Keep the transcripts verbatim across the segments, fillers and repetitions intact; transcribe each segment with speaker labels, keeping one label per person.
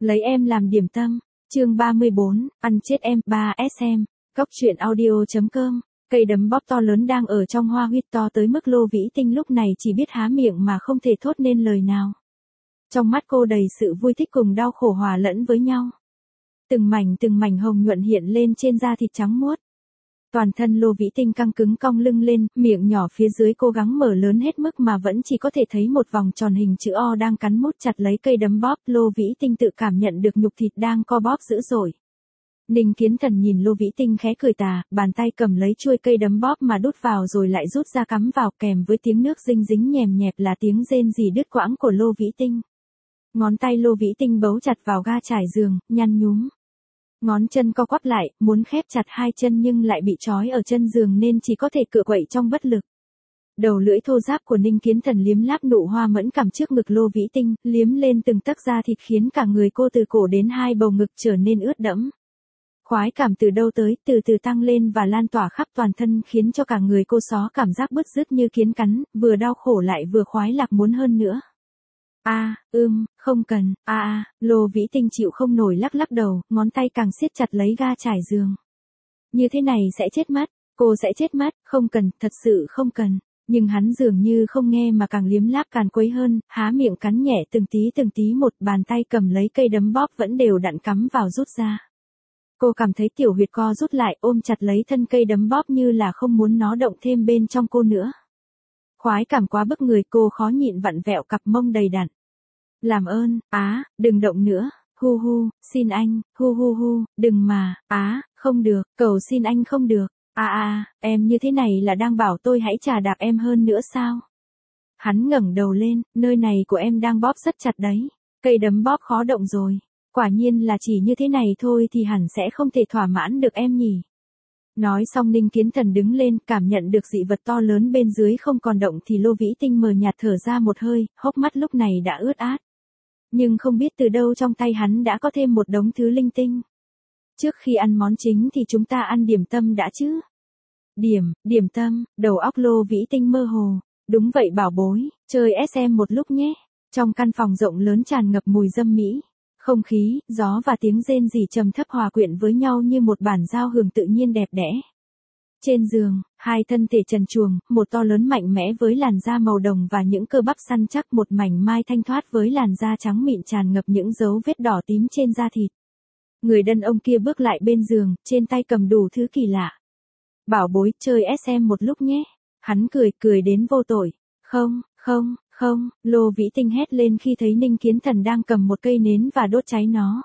Speaker 1: Lấy em làm điểm tâm. Chương ba mươi bốn, ăn chết em. ba ét em. Cóc truyện audio.com. Cây đấm bóp to lớn đang ở trong hoa huyết to tới mức Lô Vĩ Tinh lúc này chỉ biết há miệng mà không thể thốt nên lời nào. Trong mắt cô đầy sự vui thích cùng đau khổ hòa lẫn với nhau. Từng mảnh từng mảnh hồng nhuận hiện lên trên da thịt trắng muốt. Toàn thân Lô Vĩ Tinh căng cứng cong lưng lên, miệng nhỏ phía dưới cố gắng mở lớn hết mức mà vẫn chỉ có thể thấy một vòng tròn hình chữ O đang cắn mút chặt lấy cây đấm bóp. Lô Vĩ Tinh tự cảm nhận được nhục thịt đang co bóp dữ dội. Ninh Kiến Thần nhìn Lô Vĩ Tinh khẽ cười tà, bàn tay cầm lấy chuôi cây đấm bóp mà đút vào rồi lại rút ra cắm vào, kèm với tiếng nước dinh dính nhèm nhẹp là tiếng rên rỉ đứt quãng của Lô Vĩ Tinh. Ngón tay Lô Vĩ Tinh bấu chặt vào ga trải giường, nhăn nhúm. Ngón chân co quắp lại, muốn khép chặt hai chân nhưng lại bị trói ở chân giường nên chỉ có thể cựa quậy trong bất lực. Đầu lưỡi thô ráp của Ninh Kiến Thần liếm láp nụ hoa mẫn cảm trước ngực Lô Vĩ Tinh, liếm lên từng tấc da thịt khiến cả người cô từ cổ đến hai bầu ngực trở nên ướt đẫm. Khoái cảm từ đâu tới, từ từ tăng lên và lan tỏa khắp toàn thân khiến cho cả người cô xó cảm giác bứt rứt như kiến cắn, vừa đau khổ lại vừa khoái lạc muốn hơn nữa. A, à, ưm, không cần, a à, a, Lô Vĩ Tinh chịu không nổi lắc lắc đầu, ngón tay càng siết chặt lấy ga trải giường. Như thế này sẽ chết mất, cô sẽ chết mất, không cần, thật sự không cần. Nhưng hắn dường như không nghe mà càng liếm láp càng quấy hơn, há miệng cắn nhẹ từng tí từng tí một, bàn tay cầm lấy cây đấm bóp vẫn đều đặn cắm vào rút ra. Cô cảm thấy tiểu huyệt co rút lại, ôm chặt lấy thân cây đấm bóp như là không muốn nó động thêm bên trong cô nữa. Khoái cảm quá bức người, cô khó nhịn vặn vẹo cặp mông đầy đặn. Làm ơn, á, đừng động nữa, hu hu, xin anh, hu hu hu, đừng mà, á, không được, cầu xin anh không được, a a, em như thế này là đang bảo tôi hãy chà đạp em hơn nữa sao? Hắn ngẩng đầu lên, nơi này của em đang bóp rất chặt đấy, cây đấm bóp khó động rồi, quả nhiên là chỉ như thế này thôi thì hẳn sẽ không thể thỏa mãn được em nhỉ. Nói xong Ninh Kiến Thần đứng lên, cảm nhận được dị vật to lớn bên dưới không còn động thì Lô Vĩ Tinh mờ nhạt thở ra một hơi, hốc mắt lúc này đã ướt át. Nhưng không biết từ đâu trong tay hắn đã có thêm một đống thứ linh tinh. Trước khi ăn món chính thì chúng ta ăn điểm tâm đã chứ? Điểm, điểm tâm, đầu óc Lô Vĩ Tinh mơ hồ. Đúng vậy bảo bối, chơi ét em một lúc nhé. Trong căn phòng rộng lớn tràn ngập mùi dâm mỹ. Không khí, gió và tiếng rên rỉ trầm thấp hòa quyện với nhau như một bản giao hưởng tự nhiên đẹp đẽ. Trên giường, hai thân thể trần truồng, một to lớn mạnh mẽ với làn da màu đồng và những cơ bắp săn chắc, một mảnh mai thanh thoát với làn da trắng mịn tràn ngập những dấu vết đỏ tím trên da thịt. Người đàn ông kia bước lại bên giường, trên tay cầm đủ thứ kỳ lạ. Bảo bối, chơi ét em một lúc nhé. Hắn cười, cười đến vô tội. Không, không. Không, Lô Vĩ Tinh hét lên khi thấy Ninh Kiến Thần đang cầm một cây nến và đốt cháy nó.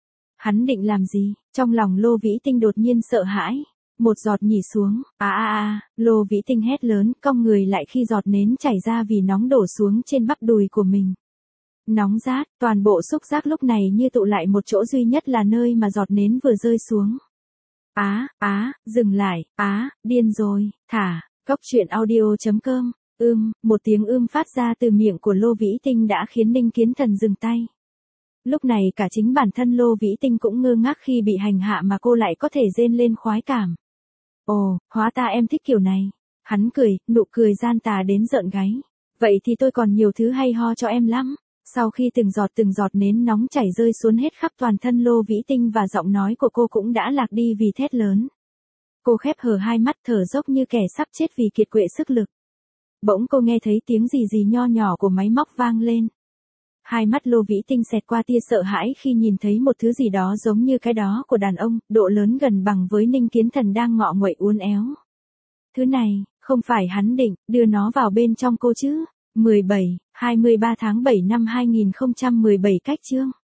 Speaker 1: Hắn định làm gì? Trong lòng Lô Vĩ Tinh đột nhiên sợ hãi. Một giọt nhỉ xuống, a a a, Lô Vĩ Tinh hét lớn, cong người lại khi giọt nến chảy ra vì nóng đổ xuống trên bắp đùi của mình. Nóng rát, toàn bộ xúc giác lúc này như tụ lại một chỗ duy nhất là nơi mà giọt nến vừa rơi xuống. Á, á, dừng lại, á, điên rồi, thả, cóc truyện audio.com. Ưm, một tiếng ưm phát ra từ miệng của Lô Vĩ Tinh đã khiến Ninh Kiến Thần dừng tay. Lúc này cả chính bản thân Lô Vĩ Tinh cũng ngơ ngác khi bị hành hạ mà cô lại có thể rên lên khoái cảm. Ồ, hóa ta em thích kiểu này. Hắn cười, nụ cười gian tà đến rợn gáy. Vậy thì tôi còn nhiều thứ hay ho cho em lắm. Sau khi từng giọt từng giọt nến nóng chảy rơi xuống hết khắp toàn thân Lô Vĩ Tinh và giọng nói của cô cũng đã lạc đi vì thét lớn. Cô khép hờ hai mắt thở dốc như kẻ sắp chết vì kiệt quệ sức lực. Bỗng cô nghe thấy tiếng gì gì nho nhỏ của máy móc vang lên. Hai mắt Lô Vĩ Tinh xẹt qua tia sợ hãi khi nhìn thấy một thứ gì đó giống như cái đó của đàn ông, độ lớn gần bằng với Ninh Kiến Thần đang ngọ nguậy uốn éo. Thứ này, không phải hắn định đưa nó vào bên trong cô chứ? mười bảy, hai mươi ba tháng bảy năm hai nghìn không trăm mười bảy cách chương.